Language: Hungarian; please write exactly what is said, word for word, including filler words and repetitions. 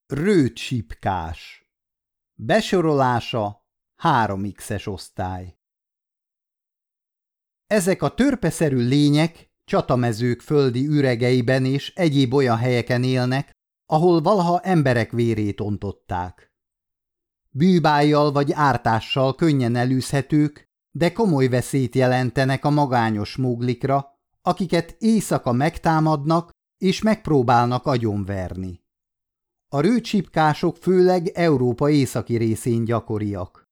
Rőcsipkás. Besorolása három xes osztály. Ezek a törpeszerű lények csatamezők földi üregeiben és egyéb olyan helyeken élnek, ahol valaha emberek vérét ontották. Bűbájjal vagy ártással könnyen elűzhetők, de komoly veszélyt jelentenek a magányos móglikra, akiket éjszaka megtámadnak és megpróbálnak agyonverni. A rőcsipkások főleg Európa északi részén gyakoriak.